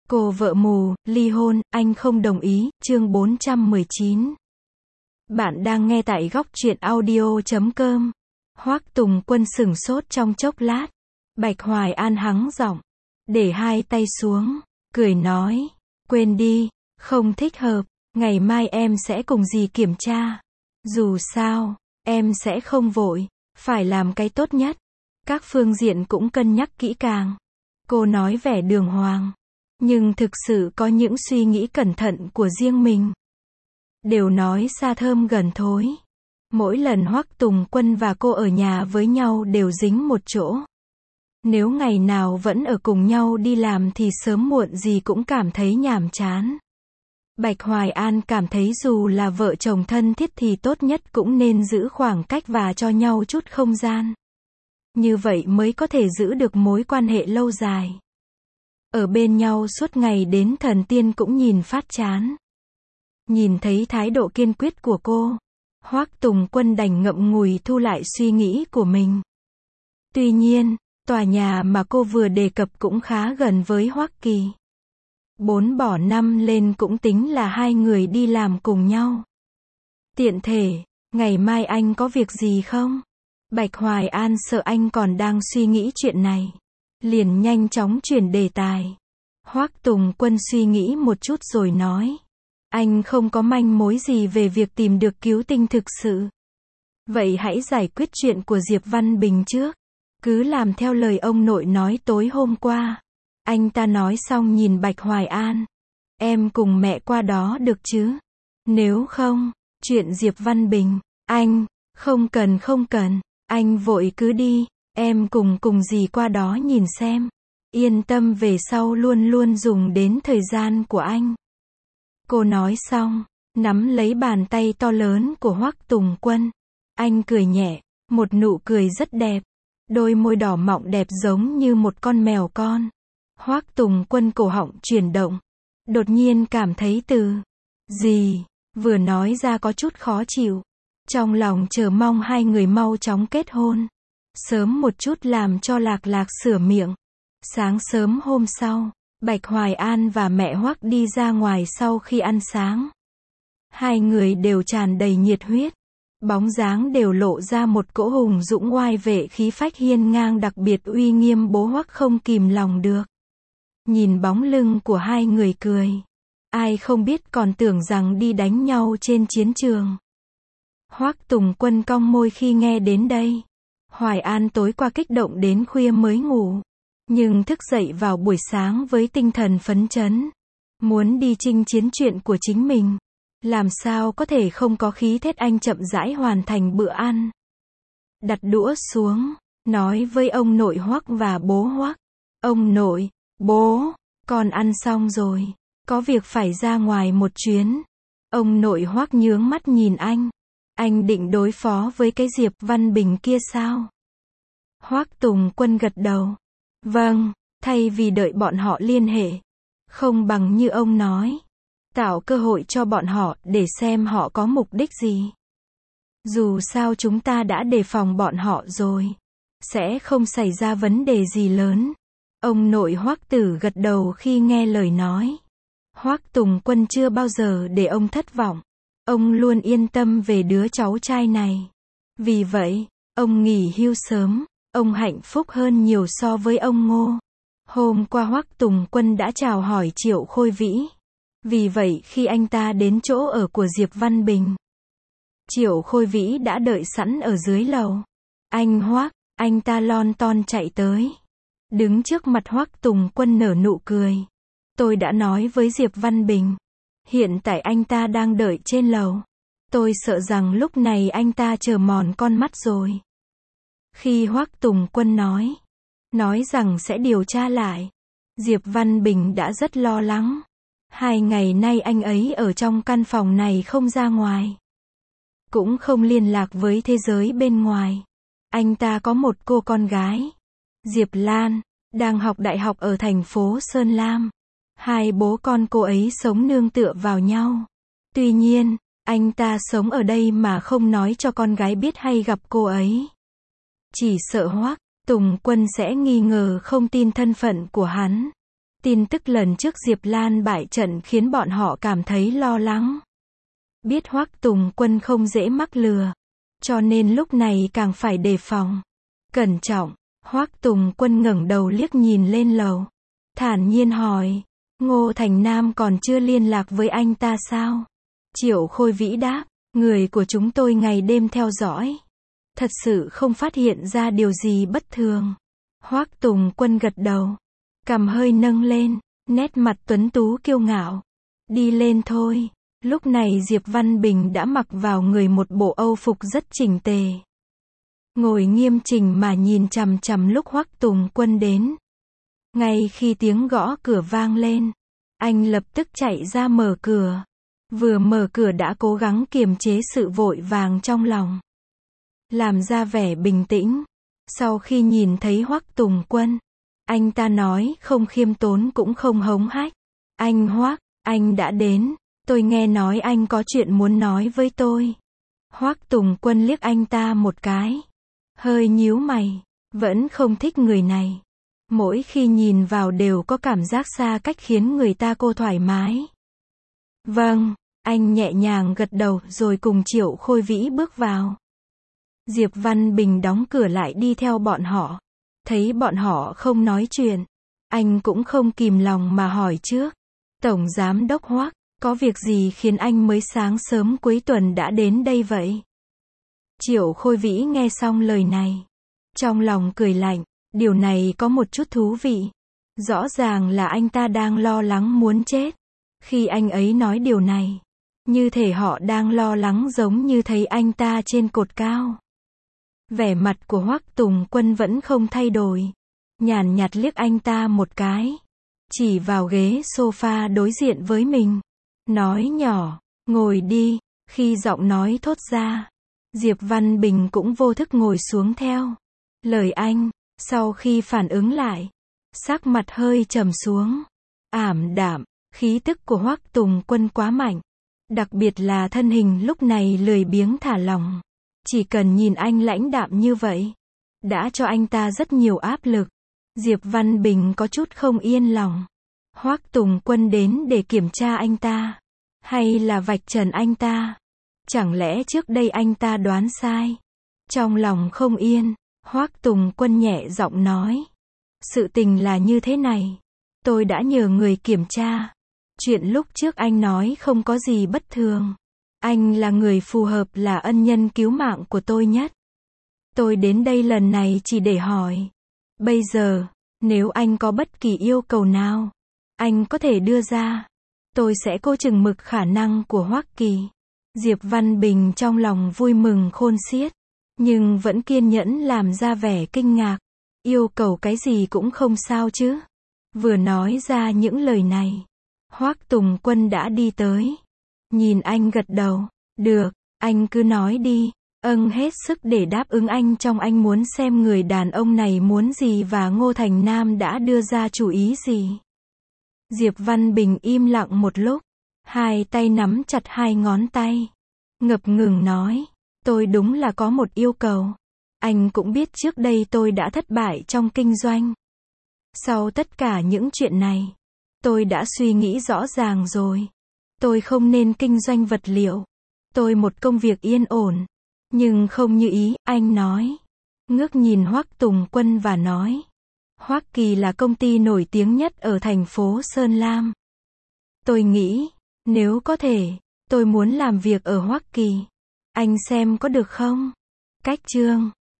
Cô vợ mù, ly hôn, anh không đồng ý, chương 419. Bạn đang nghe tại góc truyện audio.com. Hoắc Tùng Quân sửng sốt trong chốc lát. Bạch Hoài An hắng giọng, để hai tay xuống, cười nói, quên đi, không thích hợp, ngày mai em sẽ cùng dì kiểm tra. Dù sao, em sẽ không vội, phải làm cái tốt nhất. Các phương diện cũng cân nhắc kỹ càng. Cô nói vẻ đường hoàng, nhưng thực sự có những suy nghĩ cẩn thận của riêng mình. Đều nói xa thơm gần thối. Mỗi lần Hoắc Tùng Quân và cô ở nhà với nhau đều dính một chỗ. Nếu ngày nào vẫn ở cùng nhau đi làm thì sớm muộn gì cũng cảm thấy nhàm chán. Bạch Hoài An cảm thấy dù là vợ chồng thân thiết thì tốt nhất cũng nên giữ khoảng cách và cho nhau chút không gian. Như vậy mới có thể giữ được mối quan hệ lâu dài. Ở bên nhau suốt ngày đến thần tiên cũng nhìn phát chán. Nhìn thấy thái độ kiên quyết của cô, Hoắc Tùng Quân đành ngậm ngùi thu lại suy nghĩ của mình. Tuy nhiên, tòa nhà mà cô vừa đề cập cũng khá gần với Hoắc Kỳ. 4 bỏ 5 lên cũng tính là hai người đi làm cùng nhau. Tiện thể, ngày mai anh có việc gì không? Bạch Hoài An sợ anh còn đang suy nghĩ chuyện này, liền nhanh chóng chuyển đề tài. Hoắc Tùng Quân suy nghĩ một chút rồi nói, anh không có manh mối gì về việc tìm được cứu tinh thực sự. Vậy hãy giải quyết chuyện của Diệp Văn Bình trước. Cứ làm theo lời ông nội nói tối hôm qua. Anh ta nói xong nhìn Bạch Hoài An. Em cùng mẹ qua đó được chứ? Nếu không, chuyện Diệp Văn Bình, anh, không cần, anh vội cứ đi, em cùng dì qua đó nhìn xem. Yên tâm về sau luôn luôn dùng đến thời gian của anh. Cô nói xong, nắm lấy bàn tay to lớn của Hoắc Tùng Quân. Anh cười nhẹ, một nụ cười rất đẹp. Đôi môi đỏ mọng đẹp giống như một con mèo con. Hoắc Tùng Quân cổ họng chuyển động. Đột nhiên cảm thấy từ gì vừa nói ra có chút khó chịu. Trong lòng chờ mong hai người mau chóng kết hôn. Sớm một chút làm cho Lạc sửa miệng. Sáng sớm hôm sau, Bạch Hoài An và mẹ Hoắc đi ra ngoài sau khi ăn sáng. Hai người đều tràn đầy nhiệt huyết. Bóng dáng đều lộ ra một cỗ hùng dũng oai vệ khí phách hiên ngang đặc biệt uy nghiêm bố Hoắc không kìm lòng được. Nhìn bóng lưng của hai người cười. Ai không biết còn tưởng rằng đi đánh nhau trên chiến trường. Hoắc Tùng Quân cong môi khi nghe đến đây. Hoài An tối qua kích động đến khuya mới ngủ. Nhưng thức dậy vào buổi sáng với tinh thần phấn chấn. Muốn đi chinh chiến chuyện của chính mình. Làm sao có thể không có khí thế. Anh chậm rãi hoàn thành bữa ăn. Đặt đũa xuống, nói với ông nội Hoắc và bố Hoắc. Ông nội, bố, con ăn xong rồi. Có việc phải ra ngoài một chuyến. Ông nội Hoắc nhướng mắt nhìn anh. Anh định đối phó với cái Diệp Văn Bình kia sao? Hoắc Tùng Quân gật đầu. Vâng, thay vì đợi bọn họ liên hệ. Không bằng như ông nói. Tạo cơ hội cho bọn họ để xem họ có mục đích gì. Dù sao chúng ta đã đề phòng bọn họ rồi. Sẽ không xảy ra vấn đề gì lớn. Ông nội Hoắc Tử gật đầu khi nghe lời nói. Hoắc Tùng Quân chưa bao giờ để ông thất vọng. Ông luôn yên tâm về đứa cháu trai này. Vì vậy, ông nghỉ hưu sớm. Ông hạnh phúc hơn nhiều so với ông Ngô. Hôm qua Hoắc Tùng Quân đã chào hỏi Triệu Khôi Vĩ. Vì vậy khi anh ta đến chỗ ở của Diệp Văn Bình, Triệu Khôi Vĩ đã đợi sẵn ở dưới lầu. Anh Hoắc, anh ta lon ton chạy tới. Đứng trước mặt Hoắc Tùng Quân nở nụ cười. Tôi đã nói với Diệp Văn Bình. Hiện tại anh ta đang đợi trên lầu. Tôi sợ rằng lúc này anh ta chờ mòn con mắt rồi. Khi Hoắc Tùng Quân nói rằng sẽ điều tra lại, Diệp Văn Bình đã rất lo lắng. 2 ngày nay anh ấy ở trong căn phòng này không ra ngoài. Cũng không liên lạc với thế giới bên ngoài. Anh ta có một cô con gái, Diệp Lan, đang học đại học ở thành phố Sơn Lam. Hai bố con cô ấy sống nương tựa vào nhau. Tuy nhiên, anh ta sống ở đây mà không nói cho con gái biết hay gặp cô ấy. Chỉ sợ Hoắc Tùng Quân sẽ nghi ngờ không tin thân phận của hắn. Tin tức lần trước Diệp Lan bại trận khiến bọn họ cảm thấy lo lắng. Biết Hoắc Tùng Quân không dễ mắc lừa, cho nên lúc này càng phải đề phòng. Cẩn trọng, Hoắc Tùng Quân ngẩng đầu liếc nhìn lên lầu. Thản nhiên hỏi, Ngô Thành Nam còn chưa liên lạc với anh ta sao? Triệu Khôi Vĩ đáp, người của chúng tôi ngày đêm theo dõi. Thật sự không phát hiện ra điều gì bất thường. Hoắc Tùng Quân gật đầu, cằm hơi nâng lên, nét mặt tuấn tú kiêu ngạo. Đi lên thôi. Lúc này Diệp Văn Bình đã mặc vào người một bộ âu phục rất chỉnh tề. Ngồi nghiêm chỉnh mà nhìn chằm chằm lúc Hoắc Tùng Quân đến. Ngay khi tiếng gõ cửa vang lên, anh lập tức chạy ra mở cửa. Vừa mở cửa đã cố gắng kiềm chế sự vội vàng trong lòng, làm ra vẻ bình tĩnh. Sau khi nhìn thấy Hoắc Tùng Quân, anh ta nói không khiêm tốn cũng không hống hách. Anh Hoắc, anh đã đến. Tôi nghe nói anh có chuyện muốn nói với tôi. Hoắc Tùng Quân liếc anh ta một cái, hơi nhíu mày, vẫn không thích người này. Mỗi khi nhìn vào đều có cảm giác xa cách khiến người ta cô thoải mái. Vâng, anh nhẹ nhàng gật đầu rồi cùng Triệu Khôi Vĩ bước vào. Diệp Văn Bình đóng cửa lại đi theo bọn họ. Thấy bọn họ không nói chuyện, anh cũng không kìm lòng mà hỏi trước. Tổng Giám đốc Hoắc, có việc gì khiến anh mới sáng sớm cuối tuần đã đến đây vậy? Triệu Khôi Vĩ nghe xong lời này, trong lòng cười lạnh, điều này có một chút thú vị. Rõ ràng là anh ta đang lo lắng muốn chết. Khi anh ấy nói điều này, như thể họ đang lo lắng giống như thấy anh ta trên cột cao. Vẻ mặt của Hoắc Tùng Quân vẫn không thay đổi. Nhàn nhạt liếc anh ta một cái, chỉ vào ghế sofa đối diện với mình. Nói nhỏ, ngồi đi. Khi giọng nói thốt ra, Diệp Văn Bình cũng vô thức ngồi xuống theo lời anh. Sau khi phản ứng lại, sắc mặt hơi trầm xuống, ảm đạm. Khí tức của Hoắc Tùng Quân quá mạnh, đặc biệt là thân hình lúc này lười biếng thả lỏng. Chỉ cần nhìn anh lãnh đạm như vậy, đã cho anh ta rất nhiều áp lực. Diệp Văn Bình có chút không yên lòng. Hoắc Tùng Quân đến để kiểm tra anh ta, hay là vạch trần anh ta? Chẳng lẽ trước đây anh ta đoán sai? Trong lòng không yên, Hoắc Tùng Quân nhẹ giọng nói. Sự tình là như thế này. Tôi đã nhờ người kiểm tra. Chuyện lúc trước anh nói không có gì bất thường. Anh là người phù hợp là ân nhân cứu mạng của tôi nhất. Tôi đến đây lần này chỉ để hỏi. Bây giờ, nếu anh có bất kỳ yêu cầu nào, anh có thể đưa ra. Tôi sẽ cố chừng mực khả năng của Hoắc Kỳ. Diệp Văn Bình trong lòng vui mừng khôn xiết, nhưng vẫn kiên nhẫn làm ra vẻ kinh ngạc. Yêu cầu cái gì cũng không sao chứ. Vừa nói ra những lời này, Hoắc Tùng Quân đã đi tới. Nhìn anh gật đầu. Được, anh cứ nói đi. Hết sức để đáp ứng anh trong anh muốn xem người đàn ông này muốn gì và Ngô Thành Nam đã đưa ra chủ ý gì. Diệp Văn Bình im lặng một lúc, hai tay nắm chặt hai ngón tay, ngập ngừng nói, tôi đúng là có một yêu cầu. Anh cũng biết trước đây tôi đã thất bại trong kinh doanh. Sau tất cả những chuyện này, tôi đã suy nghĩ rõ ràng rồi. Tôi không nên kinh doanh vật liệu. Tôi một công việc yên ổn. Nhưng không như ý, anh nói. Ngước nhìn Hoắc Tùng Quân và nói. Hoắc Kỳ là công ty nổi tiếng nhất ở thành phố Sơn Lam. Tôi nghĩ, nếu có thể, tôi muốn làm việc ở Hoắc Kỳ. Anh xem có được không? Cách chương